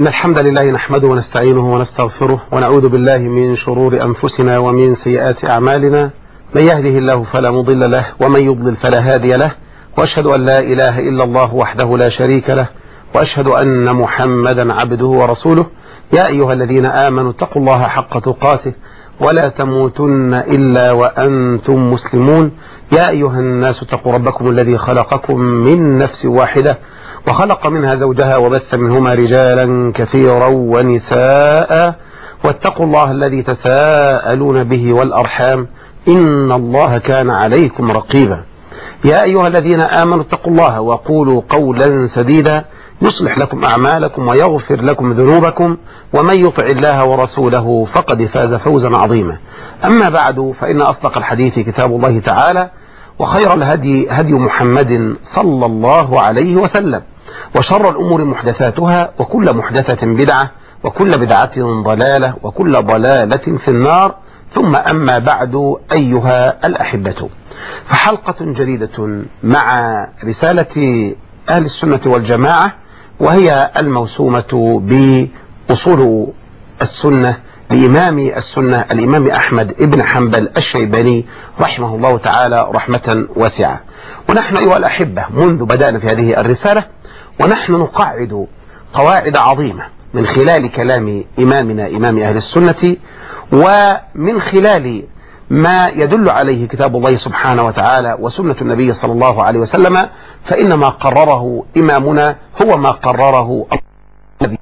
إن الحمد لله نحمده ونستعينه ونستغفره ونعوذ بالله من شرور أنفسنا ومن سيئات أعمالنا. من يهده الله فلا مضل له ومن يضلل فلا هادي له، وأشهد أن لا إله إلا الله وحده لا شريك له، وأشهد أن محمدا عبده ورسوله. يا أيها الذين آمنوا اتقوا الله حق تقاته ولا تموتن إلا وأنتم مسلمون. يا أيها الناس اتقوا ربكم الذي خلقكم من نفس واحدة وخلق منها زوجها وبث منهما رجالا كثيرا ونساء، واتقوا الله الذي تساءلون به والأرحام إن الله كان عليكم رقيبا. يا أيها الذين آمنوا اتقوا الله وقولوا قولا سديدا يصلح لكم أعمالكم ويغفر لكم ذنوبكم، ومن يطع الله ورسوله فقد فاز فوزا عظيما. أما بعد، فإن أصدق الحديث كتاب الله تعالى، وخير الهدي هدي محمد صلى الله عليه وسلم، وشر الأمور محدثاتها، وكل محدثة بدعة، وكل بدعة ضلالة، وكل ضلالة في النار. ثم أما بعد، أيها الأحبة، فحلقة جديدة مع رسالة أهل السنة والجماعة، وهي الموسومة بأصول السنة لإمام السنة الإمام أحمد بن حنبل الشيباني رحمه الله تعالى رحمة واسعة. ونحن أيها الأحبة منذ بدأنا في هذه الرسالة ونحن نقعد قواعد عظيمة من خلال كلام إمامنا إمام أهل السنة، ومن خلال ما يدل عليه كتاب الله سبحانه وتعالى وسنة النبي صلى الله عليه وسلم. فإن ما قرره إمامنا هو ما قرره النبي،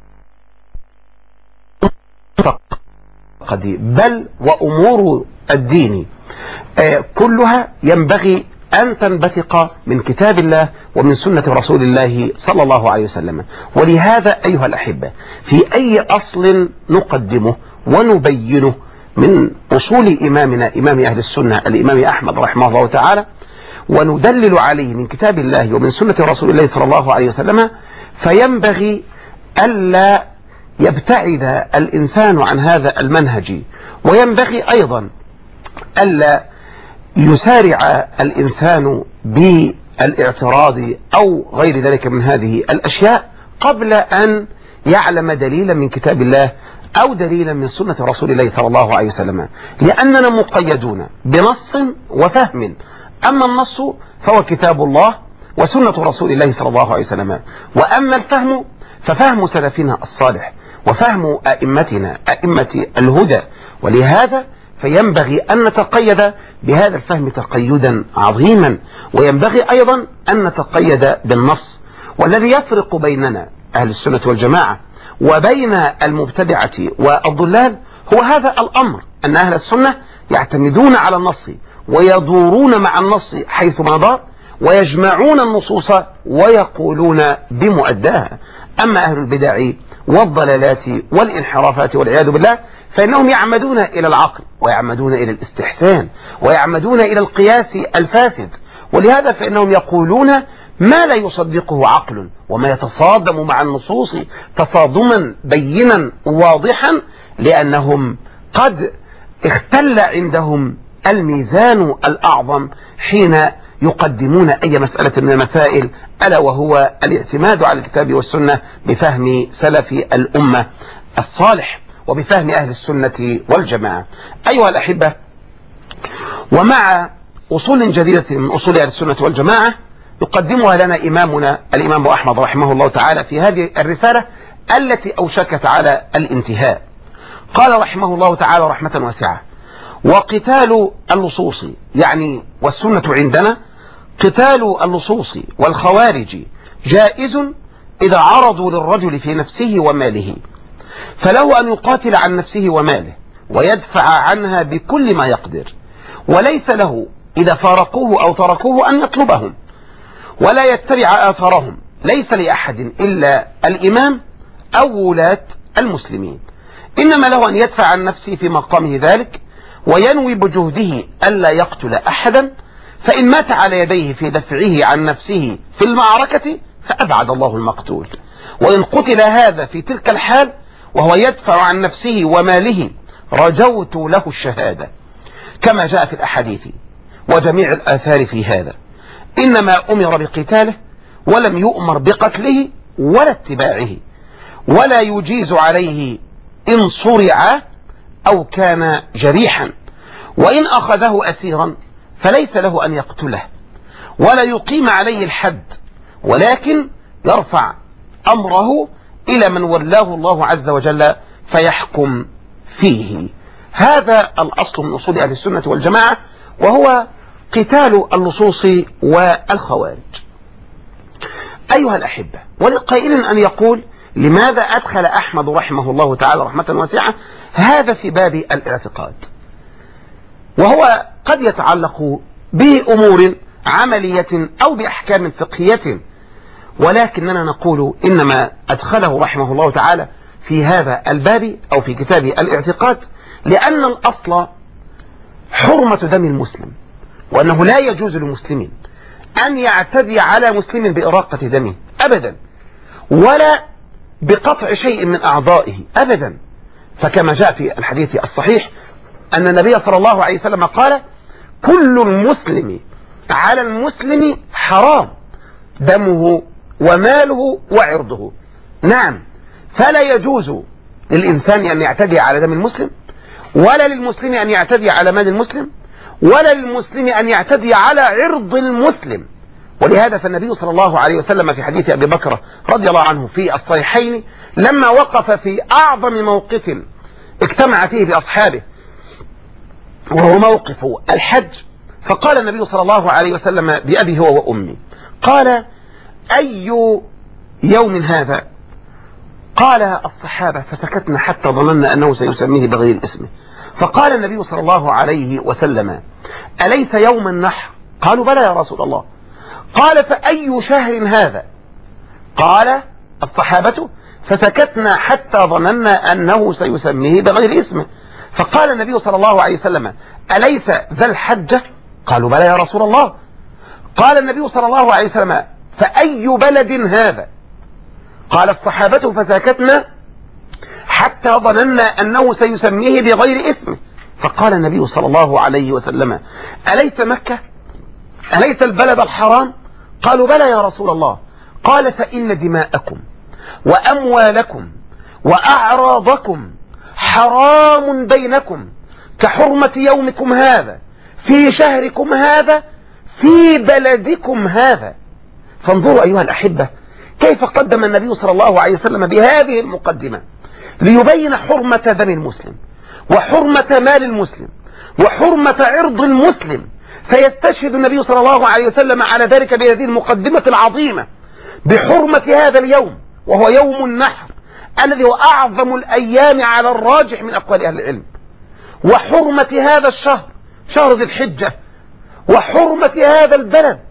بل وأمور الدين كلها ينبغي أن تنبثق من كتاب الله ومن سنة رسول الله صلى الله عليه وسلم. ولهذا أيها الأحبة، في أي أصل نقدمه ونبينه من أصول إمامنا إمام أهل السنة الإمام أحمد رحمه الله تعالى، وندلل عليه من كتاب الله ومن سنة رسول الله صلى الله عليه وسلم، فينبغي ألا يبتعد الإنسان عن هذا المنهج، وينبغي أيضا ألا يسارع الإنسان بالاعتراض أو غير ذلك من هذه الأشياء قبل أن يعلم دليلا من كتاب الله أو دليلا من سنة رسول الله صلى الله عليه وسلم، لأننا مقيدون بنص وفهم. أما النص فهو كتاب الله وسنة رسول الله صلى الله عليه وسلم، وأما الفهم ففهم سلفنا الصالح وفهم أئمتنا أئمة الهدى. ولهذا فينبغي أن نتقيد بهذا الفهم تقيدا عظيما، وينبغي أيضا أن نتقيد بالنص. والذي يفرق بيننا أهل السنة والجماعة وبين المبتدعة والضلال هو هذا الأمر، أن أهل السنة يعتمدون على النص ويدورون مع النص حيثما دار، ويجمعون النصوص ويقولون بمؤداها. أما أهل البدع والضلالات والانحرافات والعياذ بالله فإنهم يعمدون إلى العقل، ويعمدون إلى الاستحسان، ويعمدون إلى القياس الفاسد. ولهذا فإنهم يقولون ما لا يصدقه عقل، وما يتصادم مع النصوص تصادما بينا واضحا، لأنهم قد اختل عندهم الميزان الأعظم حين يقدمون أي مسألة من المسائل، ألا وهو الاعتماد على الكتاب والسنة بفهم سلف الأمة الصالح وبفهم أهل السنة والجماعة. أيها الأحبة، ومع أصول جديدة من أصول أهل السنة والجماعة يقدمها لنا إمامنا الإمام أحمد رحمه الله تعالى في هذه الرسالة التي أوشكت على الانتهاء. قال رحمه الله تعالى رحمة واسعة: وقتال اللصوص، يعني والسنة عندنا قتال اللصوص والخوارج جائز إذا عرضوا للرجل في نفسه وماله، فله أن يقاتل عن نفسه وماله ويدفع عنها بكل ما يقدر، وليس له إذا فارقوه أو تركوه أن يطلبهم ولا يتبع آثارهم. ليس لأحد إلا الإمام أو ولاة المسلمين، إنما له أن يدفع عن نفسه في مقامه ذلك، وينوي بجهده ألا يقتل أحدا، فإن مات على يديه في دفعه عن نفسه في المعركة فأبعد الله المقتول، وإن قتل هذا في تلك الحال وهو يدفع عن نفسه وماله رجوت له الشهادة، كما جاء في الأحاديث وجميع الآثار في هذا. إنما أمر بقتاله ولم يؤمر بقتله ولا اتباعه، ولا يجيز عليه إن صرع أو كان جريحا، وإن أخذه أسيرا فليس له أن يقتله ولا يقيم عليه الحد، ولكن يرفع أمره إلى من ولاه الله عز وجل فيحكم فيه. هذا الأصل من أصول أهل السنة والجماعة، وهو قتال اللصوص والخوارج. أيها الأحبة، ولقائل أن يقول لماذا أدخل أحمد رحمه الله تعالى رحمة واسعة هذا في باب الاعتقاد، وهو قد يتعلق بأمور عملية أو بأحكام فقهية، ولكننا نقول إنما أدخله رحمه الله تعالى في هذا الباب أو في كتاب الاعتقاد لأن الأصل حرمة دم المسلم، وأنه لا يجوز لمسلم أن يعتدي على مسلم بإراقة دمه أبدا، ولا بقطع شيء من أعضائه أبدا. فكما جاء في الحديث الصحيح أن النبي صلى الله عليه وسلم قال: كل المسلم على المسلم حرام دمه وماله وعرضه. نعم، فلا يجوز للإنسان أن يعتدي على دم المسلم، ولا للمسلم أن يعتدي على مال المسلم، ولا للمسلم أن يعتدي على عرض المسلم. ولهذا فالنبي صلى الله عليه وسلم في حديث أبي بكر رضي الله عنه في الصحيحين لما وقف في أعظم موقف اجتمع فيه بأصحابه وهو موقف الحج، فقال النبي صلى الله عليه وسلم بأبي هو وأمي، قال: أي يوم هذا؟ قال الصحابة فسكتنا حتى ظننا أنه سيسميه بغير اسمه، فقال النبي صلى الله عليه وسلم: أليس يوم النحر؟ قالوا: بلى يا رسول الله. قال: فأي شهر هذا؟ قال الصحابة فسكتنا حتى ظننا أنه سيسميه بغير اسمه، فقال النبي صلى الله عليه وسلم: أليس ذا الحجة؟ قالوا: بلى يا رسول الله. قال النبي صلى الله عليه وسلم: فأي بلد هذا؟ قال الصحابة فسكتنا حتى ظننا أنه سيسميه بغير اسمه، فقال النبي صلى الله عليه وسلم: أليس مكة؟ أليس البلد الحرام؟ قالوا: بلى يا رسول الله. قال: فإن دماءكم وأموالكم وأعراضكم حرام بينكم كحرمة يومكم هذا في شهركم هذا في بلدكم هذا. فانظروا أيها الأحبة كيف قدم النبي صلى الله عليه وسلم بهذه المقدمة ليبين حرمة دم المسلم وحرمة مال المسلم وحرمة عرض المسلم، فيستشهد النبي صلى الله عليه وسلم على ذلك بهذه المقدمة العظيمة بحرمة هذا اليوم، وهو يوم النحر الذي هو أعظم الأيام على الراجح من أقوال أهل العلم، وحرمة هذا الشهر شهر ذي الحجة، وحرمة هذا البلد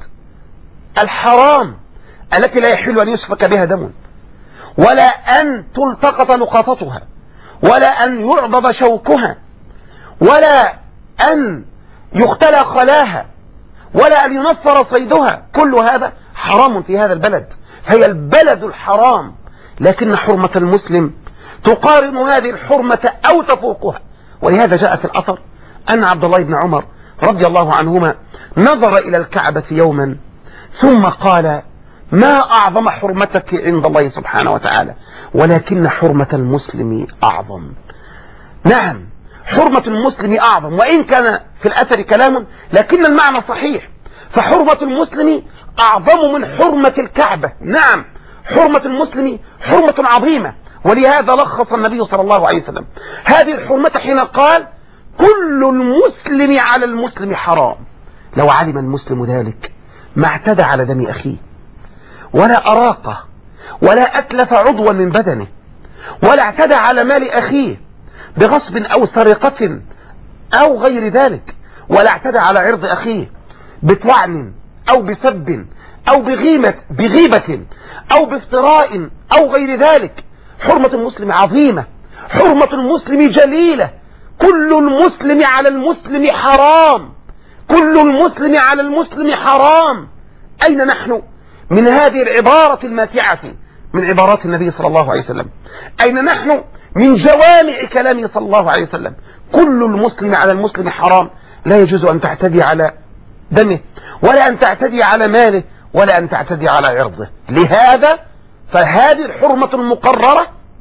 الحرام التي لا يحل أن يسفك بها دم، ولا أن تلتقط نقاطتها، ولا أن يعضد شوكها، ولا أن يختلى خلاها، ولا أن ينفر صيدها. كل هذا حرام في هذا البلد، هي البلد الحرام، لكن حرمة المسلم تقارن هذه الحرمة أو تفوقها. ولهذا جاء في الأثر أن عبد الله بن عمر رضي الله عنهما نظر إلى الكعبة يوما ثم قال: ما أعظم حرمتك عند الله سبحانه وتعالى، ولكن حرمة المسلم أعظم. نعم، حرمة المسلم أعظم، وإن كان في الأثر كلام لكن المعنى صحيح، فحرمة المسلم أعظم من حرمة الكعبة. نعم، حرمة المسلم حرمة عظيمة، ولهذا لخص النبي صلى الله عليه وسلم هذه الحرمة حين قال: كل المسلم على المسلم حرام. لو علم المسلم ذلك ما اعتدى على دم أخيه، ولا أراقه، ولا أتلف عضوا من بدنه، ولا اعتدى على مال أخيه بغصب أو سرقة أو غير ذلك، ولا اعتدى على عرض أخيه بطعن أو بسب أو بغيبة أو بافتراء أو غير ذلك. حرمة المسلم عظيمة، حرمة المسلم جليلة. كل المسلم على المسلم حرام، كل المسلم على المسلم حرام. أين نحن من هذه العبارة الماتعة من عبارات النبي صلى الله عليه وسلم؟ أين نحن من جوامع كلامه صلى الله عليه وسلم؟ كل المسلم على المسلم حرام، لا يجوز أن تعتدي على دمه، ولا أن تعتدي على ماله، ولا أن تعتدي على عرضه. لهذا فهذه الحرمة المقررة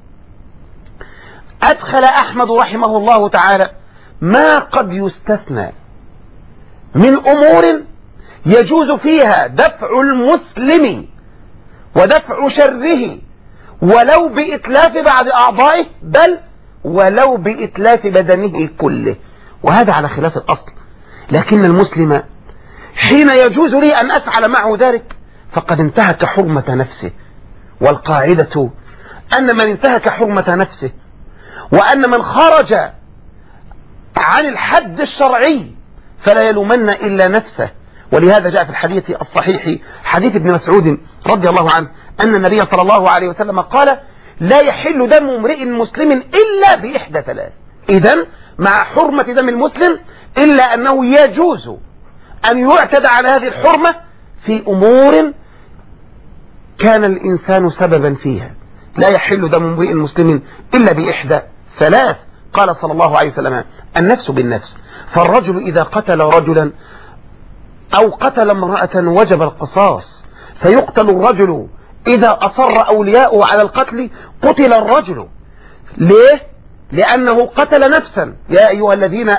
أدخل أحمد رحمه الله تعالى ما قد يستثنى من أمور يجوز فيها دفع المسلم ودفع شره ولو بإتلاف بعض أعضائه، بل ولو بإتلاف بدنه كله، وهذا على خلاف الأصل. لكن المسلم حين يجوز لي أن أفعل معه ذلك فقد انتهك حرمة نفسه، والقاعدة أن من انتهك حرمة نفسه وأن من خرج عن الحد الشرعي فلا يلومن إلا نفسه. ولهذا جاء في الحديث الصحيح حديث ابن مسعود رضي الله عنه أن النبي صلى الله عليه وسلم قال: لا يحل دم امرئ مسلم إلا بإحدى ثلاث. إذن مع حرمة دم المسلم إلا أنه يجوز أن يعتدى على هذه الحرمة في أمور كان الإنسان سببا فيها. لا يحل دم امرئ مسلم إلا بإحدى ثلاث. قال صلى الله عليه وسلم: النفس بالنفس، فالرجل إذا قتل رجلا أو قتل امرأة وجب القصاص، فيقتل الرجل إذا أصر أولياؤه على القتل قتل الرجل. ليه؟ لأنه قتل نفسا. يا أيها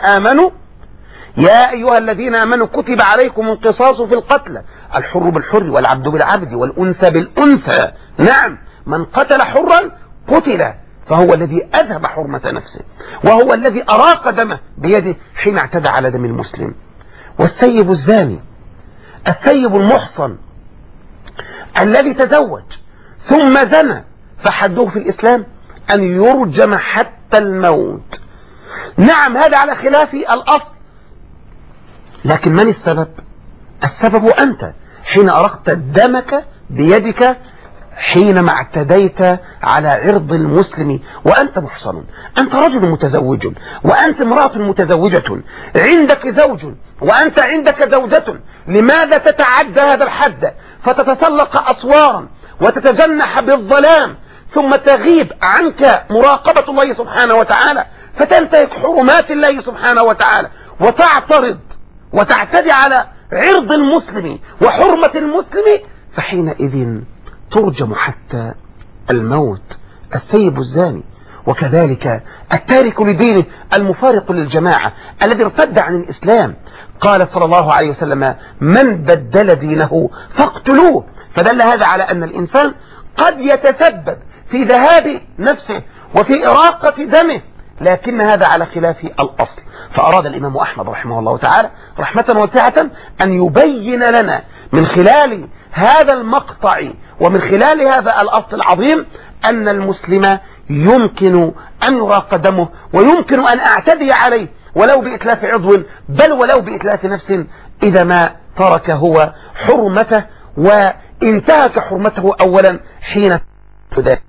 الذين آمنوا كتب عليكم القصاص في القتلى، الحر بالحر والعبد بالعبد والأنثى بالأنثى. نعم، من قتل حرا قتل، فهو الذي أذهب حرمة نفسه، وهو الذي أراق دمه بيده حين اعتدى على دم المسلم. والثيب الزاني، الثيب المحصن الذي تزوج ثم زنى، فحده في الإسلام أن يرجم حتى الموت. نعم، هذا على خلاف الأصل، لكن من السبب؟ السبب أنت حين أرقت دمك بيدك حينما اعتديت على عرض المسلم وأنت محصن. أنت رجل متزوج وأنت امرأة متزوجة، عندك زوج وأنت عندك زوجة، لماذا تتعدى هذا الحد فتتسلق أسوارا وتتجنح بالظلام ثم تغيب عنك مراقبة الله سبحانه وتعالى، فتنتهك حرمات الله سبحانه وتعالى وتعترض وتعتدي على عرض المسلم وحرمة المسلم؟ فحينئذ ترجم حتى الموت. الثيب الزاني، وكذلك التارك لدينه المفارق للجماعة الذي ارتد عن الإسلام. قال صلى الله عليه وسلم: من بدل دينه فاقتلوه. فدل هذا على أن الإنسان قد يتسبب في ذهاب نفسه وفي إراقة دمه، لكن هذا على خلاف الأصل. فأراد الإمام أحمد رحمه الله تعالى رحمة واسعة أن يبين لنا من خلال هذا المقطع ومن خلال هذا الأصل العظيم أن المسلم يمكن أن يراق دمه ويمكن أن أعتدي عليه ولو بإتلاف عضو، بل ولو بإتلاف نفس، إذا ما ترك هو حرمته وانتهك حرمته أولا حين تدافع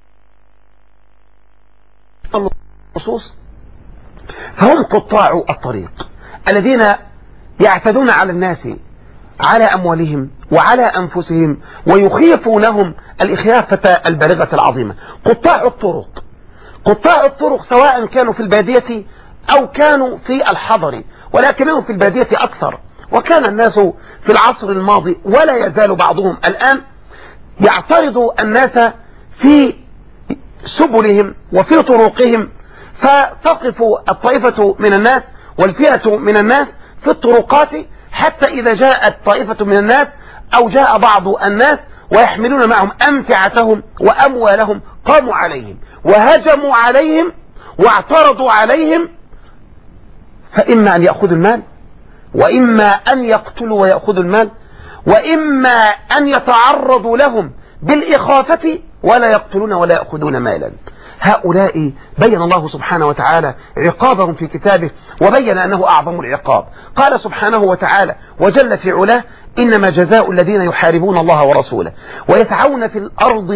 النصوص. فهم قطاع الطريق الذين يعتدون على الناس على أموالهم وعلى أنفسهم ويخيفونهم الإخافة البالغة العظيمة. قطاع الطرق سواء كانوا في البادية أو كانوا في الحضر، ولكنهم في البادية أكثر. وكان الناس في العصر الماضي ولا يزال بعضهم الآن يعترض الناس في سبلهم وفي طرقهم، فتقف الطائفة من الناس والفئة من الناس في الطرقات، حتى إذا جاءت طائفة من الناس أو جاء بعض الناس ويحملون معهم أمتعتهم وأموالهم قاموا عليهم وهجموا عليهم واعترضوا عليهم، فإما أن يأخذوا المال، وإما أن يقتلوا ويأخذوا المال، وإما أن يتعرضوا لهم بالإخافة ولا يقتلون ولا يأخذون مالا. هؤلاء بين الله سبحانه وتعالى عقابهم في كتابه، وبين أنه أعظم العقاب. قال سبحانه وتعالى وجل في علاه: إنما جزاء الذين يحاربون الله ورسوله ويسعون في الأرض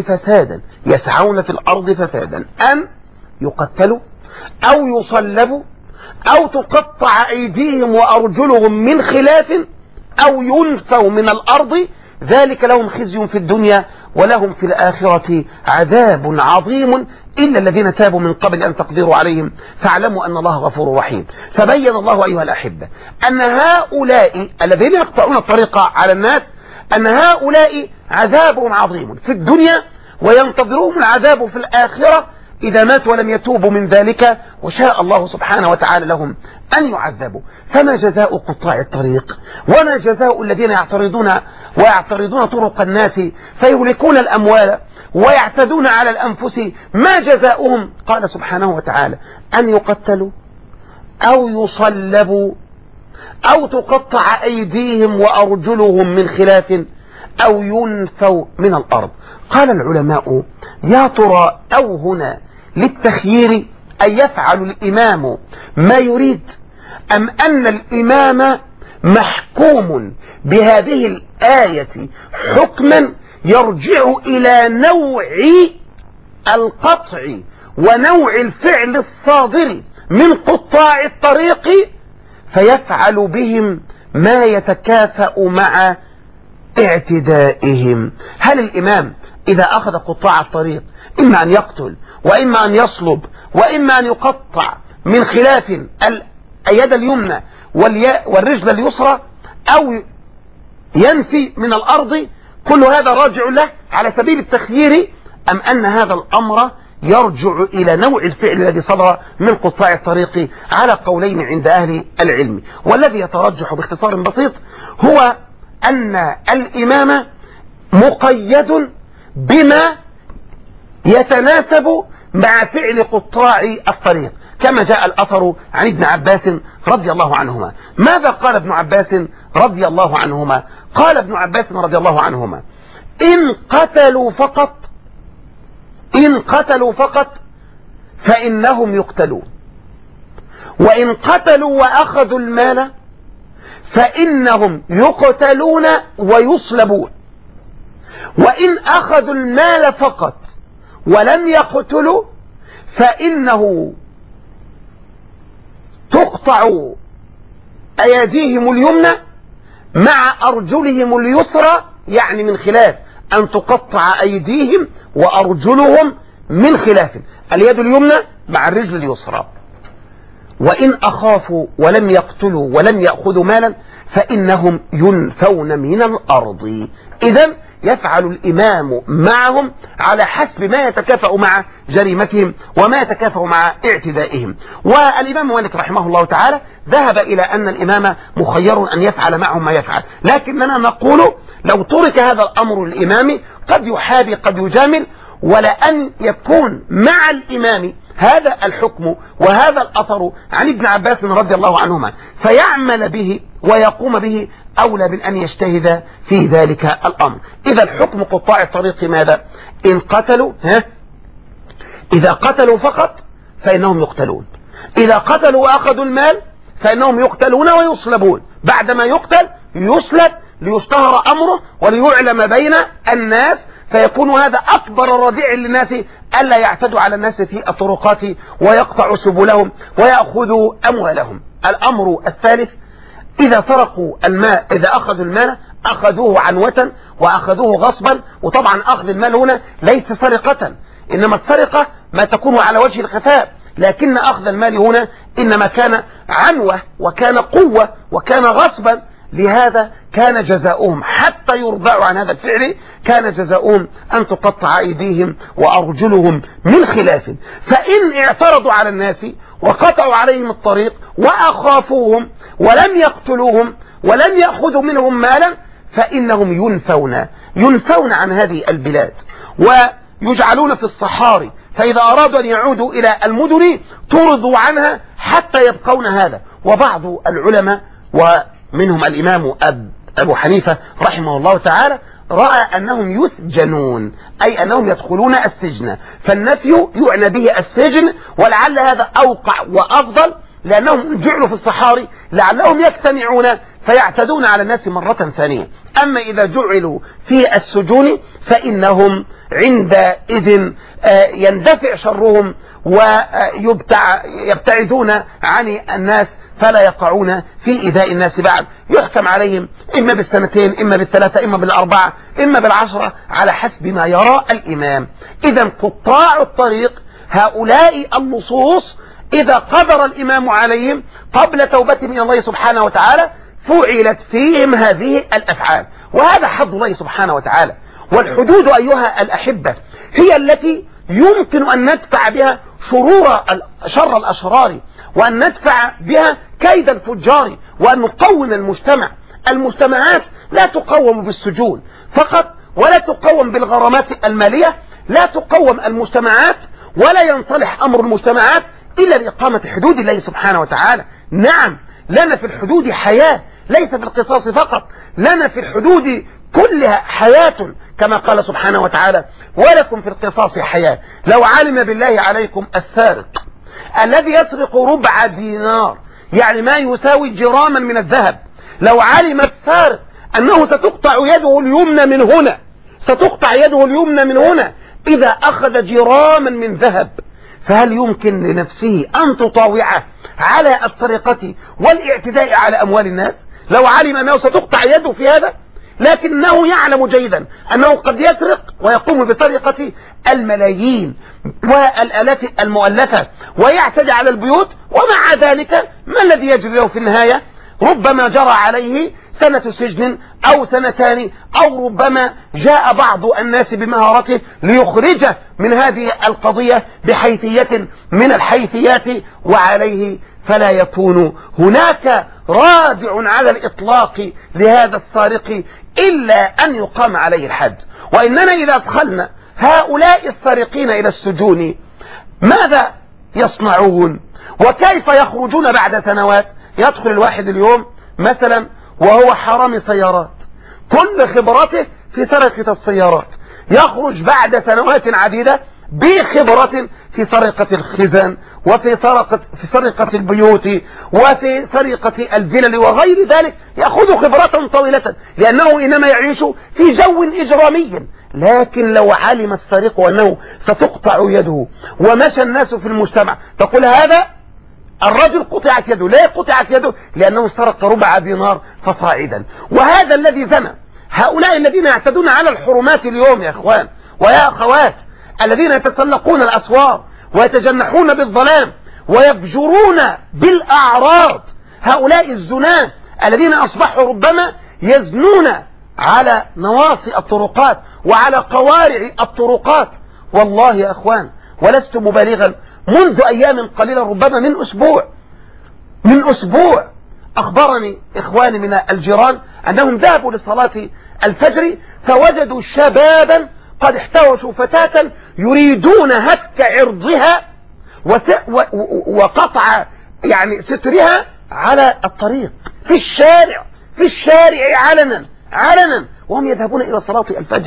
فسادا أن يقتلوا أو يصلبوا أو تقطع أيديهم وأرجلهم من خلاف أو ينفوا من الأرض، ذلك لهم خزي في الدنيا ولهم في الآخرة عذاب عظيم إلا الذين تابوا من قبل أن تقدروا عليهم فاعلموا أن الله غفور رحيم. فبين الله أيها الأحبة أن هؤلاء الذين يقطعون الطريق على الناس أن هؤلاء عذاب عظيم في الدنيا وينتظرهم العذاب في الآخرة إذا ماتوا ولم يتوبوا من ذلك وشاء الله سبحانه وتعالى لهم أن يعذبوا. فما جزاء قطاع الطريق؟ وما جزاء الذين يعترضون طرق الناس فيهلكون الأموال ويعتدون على الأنفس؟ ما جزاؤهم؟ قال سبحانه وتعالى: أن يقتلوا أو يصلبوا أو تقطع أيديهم وأرجلهم من خلاف أو ينفوا من الأرض. قال العلماء: يا ترى أو هنا للتخيير أن يفعل الإمام ما يريد، أم أن الإمام محكوم بهذه الآية حكما يرجع إلى نوع القطع ونوع الفعل الصادر من قطاع الطريق فيفعل بهم ما يتكافأ مع اعتدائهم؟ هل الإمام إذا أخذ قطاع الطريق إما أن يقتل وإما أن يصلب وإما أن يقطع من خلاف اليد اليمنى والرجل اليسرى أو ينفي من الأرض، كل هذا راجع له على سبيل التخيير، أم أن هذا الأمر يرجع إلى نوع الفعل الذي صدر من قطاع الطريق؟ على قولين عند أهل العلم، والذي يترجح باختصار بسيط هو أن الإمام مقيد بما يتناسب مع فعل قطاع الطريق، كما جاء الأثر عن ابن عباس رضي الله عنهما. ماذا قال ابن عباس رضي الله عنهما؟ قال ابن عباس رضي الله عنهما: إن قتلوا فقط فإنهم يقتلون، وإن قتلوا وأخذوا المال فإنهم يقتلون ويصلبون، وإن أخذوا المال فقط ولم يقتلوا فإنه تقطع أيديهم اليمنى مع أرجلهم اليسرى، يعني من خلاف أن تقطع أيديهم وأرجلهم من خلاف، اليد اليمنى مع الرجل اليسرى. وإن أخافوا ولم يقتلوا ولم يأخذوا مالا فإنهم ينفون من الأرض. إذن يفعل الإمام معهم على حسب ما يتكافأ مع جريمتهم وما يتكافأ مع اعتدائهم. والإمام مالك رحمه الله تعالى ذهب إلى أن الإمام مخير أن يفعل معهم ما يفعل، لكننا نقول لو ترك هذا الأمر للإمام قد يحابي قد يجامل، ولأن يكون مع الإمام هذا الحكم وهذا الأثر عن ابن عباس رضي الله عنهما فيعمل به ويقوم به أولى من أن يجتهد في ذلك الأمر. إذا الحكم قطاع الطريق ماذا؟ إن قتلوا إذا قتلوا فقط فإنهم يقتلون، إذا قتلوا وأخذوا المال فإنهم يقتلون ويصلبون، بعدما يقتل يصلب ليشتهر أمره وليعلم بين الناس، فيكون هذا أكبر رديع للناس ألا يعتدوا على الناس في الطرقات ويقطعوا سبلهم ويأخذوا أموالهم. الأمر الثالث: إذا سرقوا الماء، إذا أخذوا المال أخذوه عنوة وأخذوه غصبا، وطبعا أخذ المال هنا ليس سرقة، إنما السرقة ما تكون على وجه الخفاء، لكن أخذ المال هنا إنما كان عنوة وكان قوة وكان غصبا، لهذا كان جزاؤهم حتى يرضعوا عن هذا الفعل كان جزاؤهم أن تقطع أيديهم وأرجلهم من خلاف. فإن اعترضوا على الناس وقطعوا عليهم الطريق وأخافوهم ولم يقتلوهم ولم يأخذوا منهم مالا فإنهم ينفون عن هذه البلاد ويجعلون في الصحاري، فإذا أرادوا أن يعودوا إلى المدن طردوا عنها حتى يبقون هذا. وبعض العلماء ومنهم الإمام أبو حنيفة رحمه الله تعالى رأى أنهم يسجنون، أي أنهم يدخلون السجن، فالنفي يعنى به السجن، ولعل هذا أوقع وأفضل لأنهم جعلوا في الصحاري لعلهم يجتمعون فيعتدون على الناس مرة ثانية. أما إذا جعلوا في السجون فإنهم عندئذ يندفع شرهم ويبتعدون عن الناس فلا يقعون في إيذاء الناس بعد، يحكم عليهم إما بالسنتين إما بالثلاثة إما بالأربعة إما بالعشرة على حسب ما يرى الإمام. إذا قطاع الطريق هؤلاء النصوص إذا قدر الإمام عليهم قبل توبتهم من الله سبحانه وتعالى فعلت فيهم هذه الأفعال، وهذا حظ الله سبحانه وتعالى، والحدود أيها الأحبة هي التي يمكن أن ندفع بها شر الأشرار، وأن ندفع بها كيد الفجار، وأن نقوم المجتمع. المجتمعات لا تقوم بالسجون فقط، ولا تقوم بالغرامات المالية، لا تقوم المجتمعات، ولا ينصلح أمر المجتمعات إلا بإقامة حدود الله سبحانه وتعالى. نعم، لنا في الحدود حياة، ليس في القصاص فقط، لنا في الحدود كلها حياة، كما قال سبحانه وتعالى: ولكم في القصاص حياة. لو علم بالله عليكم السارق الذي يسرق ربع دينار، يعني ما يساوي جراما من الذهب، لو علم السارق أنه ستقطع يده اليمنى من هنا، ستقطع يده اليمنى من هنا إذا أخذ جراما من ذهب، فهل يمكن لنفسه أن تطاوعه على السرقة والاعتداء على أموال الناس؟ لو علم أنه ستقطع يده في هذا، لكنه يعلم جيدا أنه قد يسرق ويقوم بسرقة الملايين والآلاف المؤلفة ويعتدي على البيوت، ومع ذلك ما الذي يجري له في النهاية؟ ربما جرى عليه سنة سجن أو سنتان، أو ربما جاء بعض الناس بمهارته ليخرجه من هذه القضية بحيثية من الحيثيات وعليه، فلا يكون هناك رادع على الإطلاق لهذا السارق إلا أن يقام عليه الحد. وإننا إذا أدخلنا هؤلاء السارقين إلى السجون ماذا يصنعون؟ وكيف يخرجون بعد سنوات؟ يدخل الواحد اليوم مثلا وهو حرامي سيارات، كل خبرته في سرقة السيارات، يخرج بعد سنوات عديدة بخبرة في سرقة الخزان، وفي سرقة البيوت، وفي سرقة الفلل وغير ذلك، يأخذ خبرة طويلة، لأنه إنما يعيش في جو إجرامي. لكن لو علم السارق أنه ستقطع يده ومشى الناس في المجتمع تقول هذا الرجل قطعت يده، ليه قطعت يده؟ لأنه سرق ربع دينار فصاعدا. وهذا الذي زنى، هؤلاء الذين يعتدون على الحرمات اليوم يا أخوان ويا أخوات، الذين يتسلقون الأسوار ويتجنحون بالظلام ويفجرون بالأعراض، هؤلاء الزناة الذين أصبحوا ربما يزنون على نواصي الطرقات وعلى قوارع الطرقات. والله يا أخوان ولست مبالغا، منذ أيام قليلة ربما من أسبوع أخبرني إخواني من الجيران أنهم ذهبوا لصلاة الفجر فوجدوا شبابا قد احتوشوا فتاة يريدون هتك عرضها وقطع يعني سترها على الطريق في الشارع علنا وهم يذهبون إلى صلاة الفجر.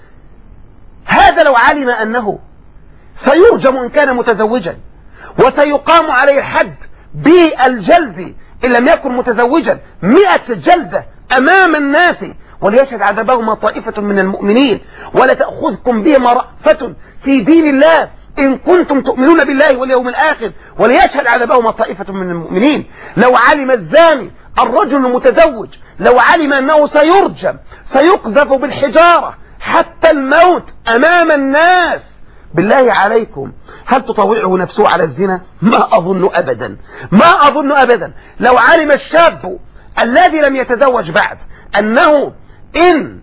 هذا لو علم أنه سيرجم إن كان متزوجا، وسيقام عليه الحد بالجلد إن لم يكن متزوجا 100 جلدة أمام الناس، وليشهد عذابهما طائفة من المؤمنين ولا تأخذكم بهما رأفة في دين الله إن كنتم تؤمنون بالله واليوم الآخر وليشهد عذابهما طائفة من المؤمنين. لو علم الزاني الرجل المتزوج، لو علم أنه سيرجم، سيقذف بالحجارة حتى الموت أمام الناس، بالله عليكم هل تطوعه نفسه على الزنا؟ ما أظن أبدا. لو علم الشاب الذي لم يتزوج بعد أنه إن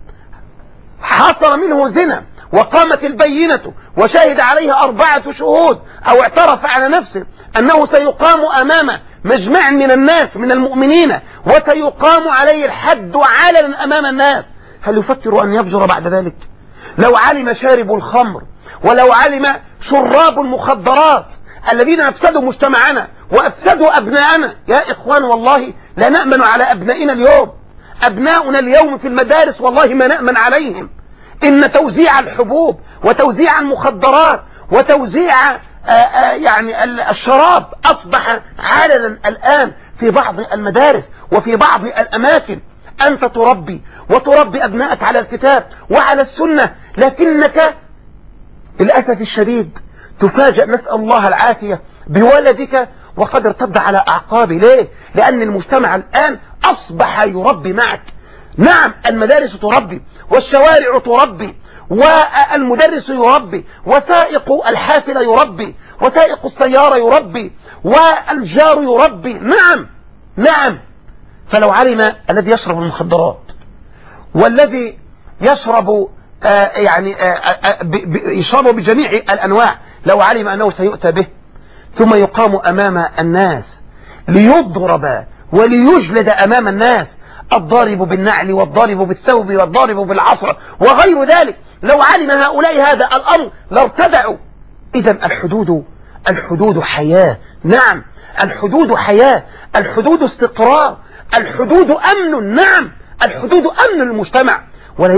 حصل منه زنا وقامت البينة وشهد عليه 4 شهود أو اعترف على نفسه أنه سيقام أمام مجمع من الناس من المؤمنين وسيقام عليه الحد علنا أمام الناس، هل يفكر أن يفجر بعد ذلك؟ لو علم شارب الخمر، ولو علم شراب المخدرات الذين أفسدوا مجتمعنا وأفسدوا أبناءنا، يا إخوان والله لا نأمن على أبنائنا اليوم. أبناؤنا اليوم في المدارس والله ما نأمن عليهم. إن توزيع الحبوب وتوزيع المخدرات وتوزيع يعني الشراب أصبح علنا الآن في بعض المدارس وفي بعض الأماكن. أنت تربي أبنائك على الكتاب وعلى السنة، لكنك للأسف الشديد تفاجأ، نسأل الله العافية، بولدك وقد ارتد على أعقابه. ليه؟ لأن المجتمع الآن أصبح يربي معك. نعم، المدارس تربي والشوارع تربي والمدرس يربي وسائق الحافلة يربي وسائق السيارة يربي والجار يربي. نعم. فلو علم الذي يشرب المخدرات والذي يشرب يشربه بجميع الأنواع لو علم أنه سيؤتى به، ثم يقام أمام الناس ليضرب وليجلد أمام الناس، الضارب بالنعل والضارب بالثوب والضارب بالعصا وغير ذلك. لو علم هؤلاء هذا الأمر لارتدعوا. إذا الحدود حياة. نعم، الحدود حياة، الحدود استقرار، الحدود أمن. نعم، الحدود أمن المجتمع. ولا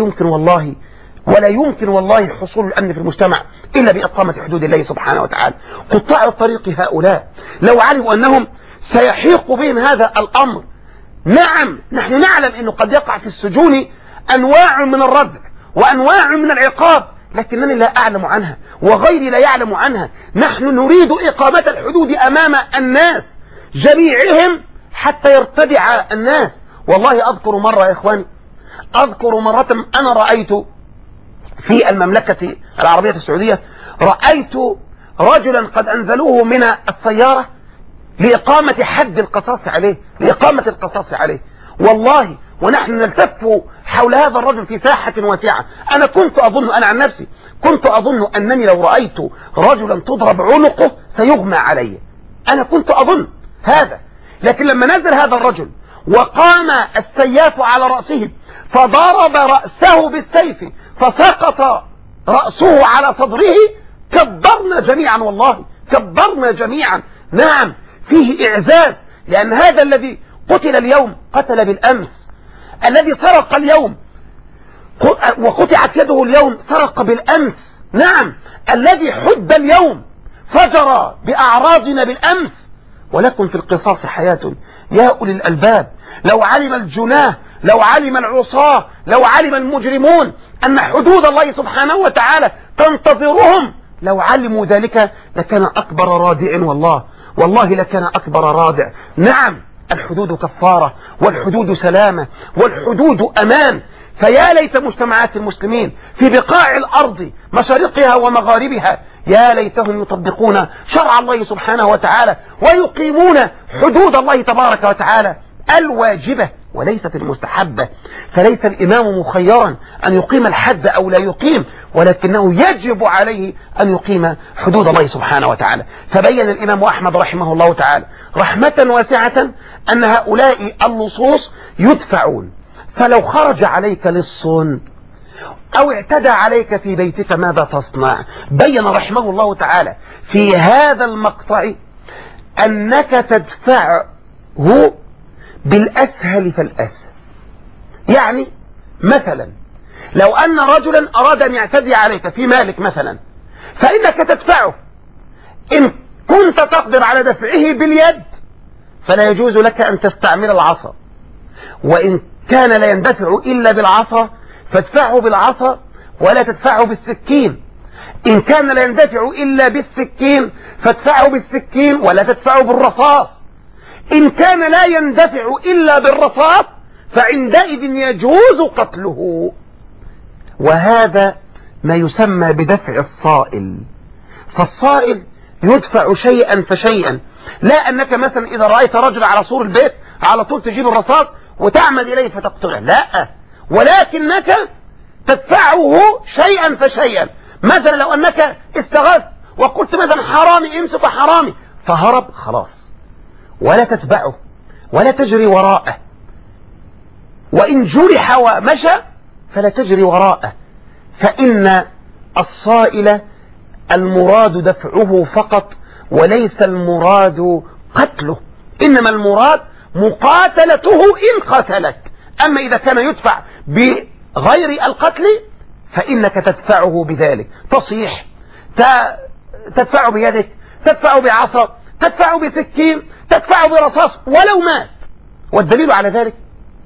يمكن والله حصول الأمن في المجتمع إلا بإقامة حدود الله سبحانه وتعالى. قطاع الطريق هؤلاء لو علموا أنهم سيحيق بهم هذا الأمر، نعم نحن نعلم أنه قد يقع في السجون أنواع من الردع وأنواع من العقاب، لكنني لا أعلم عنها وغيري لا يعلم عنها. نحن نريد إقامة الحدود أمام الناس جميعهم حتى يرتدع الناس. والله أذكر مرة يا إخواني، أذكر مرة أنا رأيت في المملكة العربية السعودية، رأيت رجلا قد أنزلوه من السيارة لإقامة حد القصاص عليه، لإقامة القصاص عليه. والله ونحن نلتف حول هذا الرجل في ساحة واسعة. أنا كنت أظن، أنا عن نفسي كنت أظن أنني لو رأيت رجلا تضرب عنقه سيغمى علي، أنا كنت أظن هذا. لكن لما نزل هذا الرجل وقام السياف على رأسه فضرب رأسه بالسيف فسقط رأسه على صدره، كبرنا جميعا، والله كبرنا جميعا. نعم، فيه إعزاز، لأن هذا الذي قتل اليوم قتل بالأمس، الذي سرق اليوم وقطعت يده اليوم سرق بالأمس. نعم، الذي حد اليوم فجر بأعراضنا بالأمس. ولكم في القصاص حياة يا أولي الألباب. لو علم الجناه، لو علم العصاة، لو علم المجرمون أن حدود الله سبحانه وتعالى تنتظرهم، لو علموا ذلك لكان أكبر رادع، والله لكان أكبر رادع. نعم، الحدود كفارة، والحدود سلامة، والحدود أمان. فيا ليت مجتمعات المسلمين في بقاع الأرض مشارقها ومغاربها، يا ليتهم يطبقون شرع الله سبحانه وتعالى ويقيمون حدود الله تبارك وتعالى الواجبة وليست المستحبة. فليس الإمام مخيرا أن يقيم الحد أو لا يقيم، ولكنه يجب عليه أن يقيم حدود الله سبحانه وتعالى. فبين الإمام أحمد رحمه الله تعالى رحمة واسعة أن هؤلاء اللصوص يدفعون، فلو خرج عليك لص أو اعتدى عليك في بيتك ماذا تصنع؟ بين رحمه الله تعالى في هذا المقطع أنك تدفعه بالأسهل فالأسهل. يعني مثلا لو أن رجلا أراد أن يعتدي عليك في مالك مثلا، فإنك تدفعه. إن كنت تقدر على دفعه باليد فلا يجوز لك أن تستعمل العصا، وإن كان لا يندفع إلا بالعصا فادفعه بالعصا ولا تدفعه بالسكين. إن كان لا يندفع إلا بالسكين فادفعه بالسكين ولا تدفعه بالرصاص. إن كان لا يندفع إلا بالرصاص فعندئذ يجوز قتله. وهذا ما يسمى بدفع الصائل. فالصائل يدفع شيئا فشيئا، لا أنك مثلا إذا رأيت رجل على سور البيت على طول تجيب الرصاص وتعمد إليه فتقتله، لا، ولكنك تدفعه شيئا فشيئا. مثلا لو أنك استغاثت وقلت مثلا حرامي امسك حرامي فهرب، خلاص، ولا تتبعه ولا تجري وراءه. وإن جرح ومشى فلا تجري وراءه، فإن الصائل المراد دفعه فقط وليس المراد قتله، إنما المراد مقاتلته إن قتلك. أما إذا كان يدفع بغير القتل فإنك تدفعه بذلك، تصيح، تدفعه بيدك، تدفعه بعصا، تدفعه بسكين، تدفعه برصاص ولو مات. والدليل على ذلك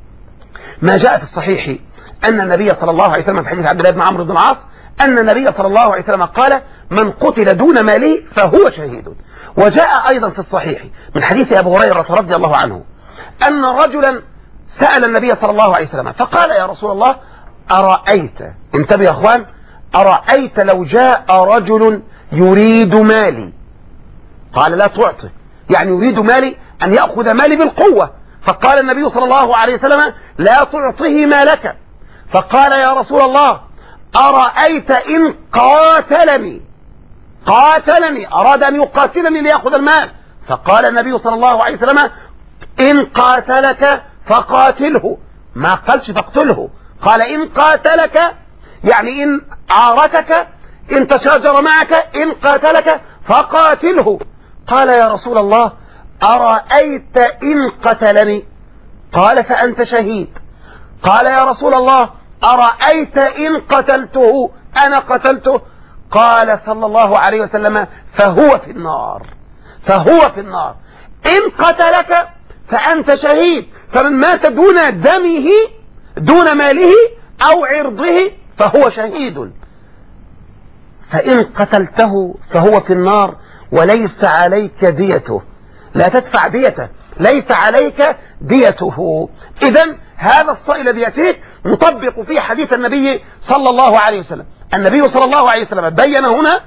ما جاء في الصحيح أن النبي صلى الله عليه وسلم في حديث عبد الله بن عمرو بن العاص أن النبي صلى الله عليه وسلم قال: من قتل دون ماله فهو شهيد. وجاء أيضا في الصحيح من حديث أبي هريرة رضي الله عنه أن رجلا سأل النبي صلى الله عليه وسلم فقال: يا رسول الله أرأيت، انتبه يا أخوان، أرأيت لو جاء رجل يريد مالي، قال: لا تعطي، يعني يريد مالي أن يأخذ مالي بالقوة. فقال النبي صلى الله عليه وسلم: لا تعطيه مالك. فقال: يا رسول الله أرأيت إن قاتلني أراد أن يقاتلني ليأخذ المال. فقال النبي صلى الله عليه وسلم إن قاتلك فقاتله، ما قالش فاقتله، قال إن قاتلك يعني إن عاركك، إن تشاجر معك، إن قاتلك فقاتله. قال يا رسول الله أرأيت إن قتلني؟ قال فأنت شهيد. قال يا رسول الله أرأيت إن قتلته، أنا قتلته؟ قال صلى الله عليه وسلم فهو في النار، فهو في النار. إن قتلك فأنت شهيد، فمن مات دون دمه دون ماله أو عرضه فهو شهيد. فإن قتلته فهو في النار وليس عليك ديته، لا تدفع ديته، ليس عليك ديته. إذن هذا الصائل الذي يأتيك مطبق في حديث النبي صلى الله عليه وسلم. النبي صلى الله عليه وسلم بين هنا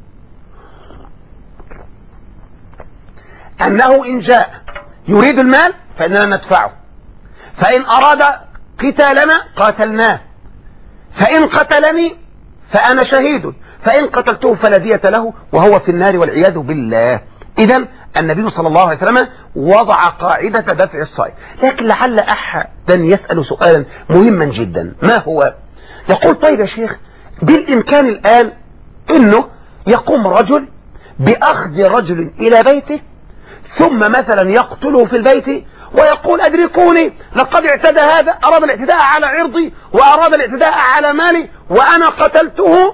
أنه إن جاء يريد المال فإننا ندفعه، فإن أراد قتالنا قاتلناه، فإن قتلني فأنا شهيد، فإن قتلته فلا دية له وهو في النار والعياذ بالله. إذن النبي صلى الله عليه وسلم وضع قاعدة دفع الصائل. لكن لعل أحدا يسأل سؤالا مهما جدا، ما هو؟ يقول طيب يا شيخ بالإمكان الآن إنه يقوم رجل بأخذ رجل إلى بيته ثم مثلا يقتله في البيت ويقول أدركوني لقد اعتدى هذا، أراد الاعتداء على عرضي وأراد الاعتداء على مالي وأنا قتلته،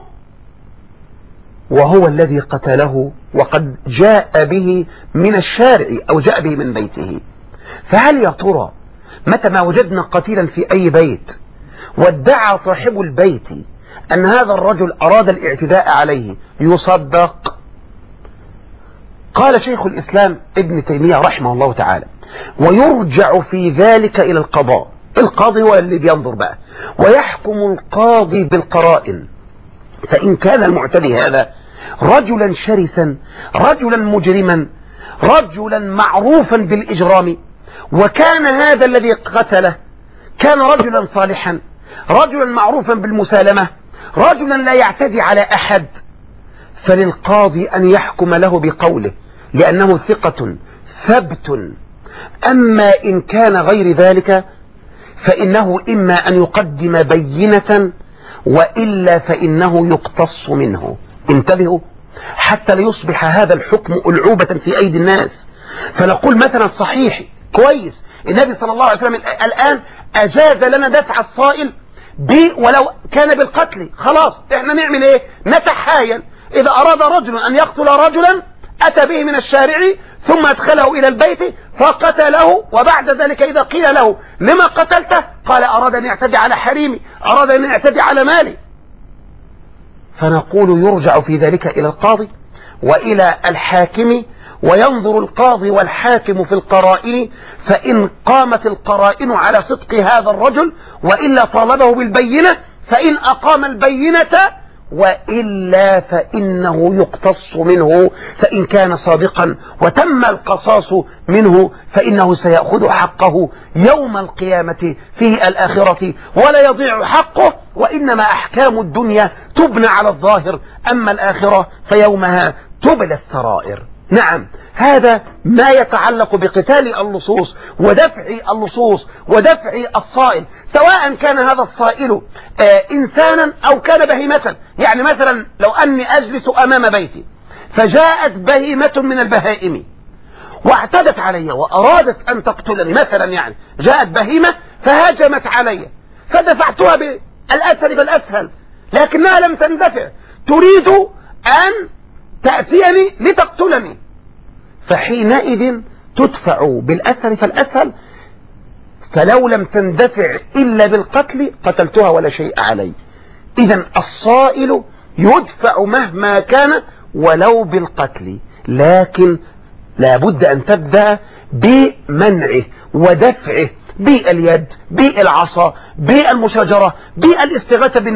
وهو الذي قتله وقد جاء به من الشارع أو جاء به من بيته. فهل يا ترى متى ما وجدنا قتيلا في أي بيت وادعى صاحب البيت أن هذا الرجل أراد الاعتداء عليه يصدق؟ قال شيخ الإسلام ابن تيمية رحمه الله تعالى ويرجع في ذلك إلى القضاء. القاضي هو اللي بينظر بقى، ويحكم القاضي بالقرائن. فإن كان المعتدي هذا رجلا شرسا، رجلا مجرما، رجلا معروفا بالإجرام، وكان هذا الذي قتله كان رجلا صالحا، رجلا معروفا بالمسالمة، رجلا لا يعتدي على أحد، فللقاضي أن يحكم له بقوله لأنه ثقة ثبت. أما إن كان غير ذلك فإنه إما أن يقدم بينة وإلا فإنه يقتص منه. انتبهوا حتى ليصبح هذا الحكم ألعوبة في أيدي الناس. فنقول مثلا صحيح كويس النبي صلى الله عليه وسلم الآن أجاز لنا دفع الصائل ولو كان بالقتل، خلاص احنا نعمل ايه؟ نتحايل. إذا أراد رجل أن يقتل رجلا أتى به من الشارع ثم أدخله إلى البيت فقتله، وبعد ذلك إذا قيل له لما قتلته قال أراد أن يعتدي على حريمي، أراد أن يعتدي على مالي. فنقول يرجع في ذلك إلى القاضي وإلى الحاكم، وينظر القاضي والحاكم في القرائن، فإن قامت القرائن على صدق هذا الرجل وإلا طالبه بالبينة، فإن أقام البينة وإلا فإنه يقتص منه، فإن كان صادقا وتم القصاص منه فإنه سيأخذ حقه يوم القيامة في الآخرة ولا يضيع حقه. وإنما أحكام الدنيا تبنى على الظاهر، أما الآخرة فيومها تبلى السرائر. نعم هذا ما يتعلق بقتال اللصوص ودفع اللصوص ودفع الصائل، سواء كان هذا الصائل إنسانا أو كان بهيمة. يعني مثلا لو أني أجلس أمام بيتي فجاءت بهيمة من البهائم واعتدت علي وأرادت أن تقتلني مثلا، يعني جاءت بهيمة فهاجمت علي فدفعتها بالأسهل بالأسهل، لكنها لم تندفع، تريد أن تأتيني لتقتلني، فحينئذ تدفع بالأسهل فالأسهل، فلو لم تندفع إلا بالقتل قتلتها ولا شيء علي. إذن الصائل يدفع مهما كان ولو بالقتل، لكن لابد أن تبدأ بمنعه ودفعه باليد بالعصا بالمشاجرة بالاستغاثة بالناس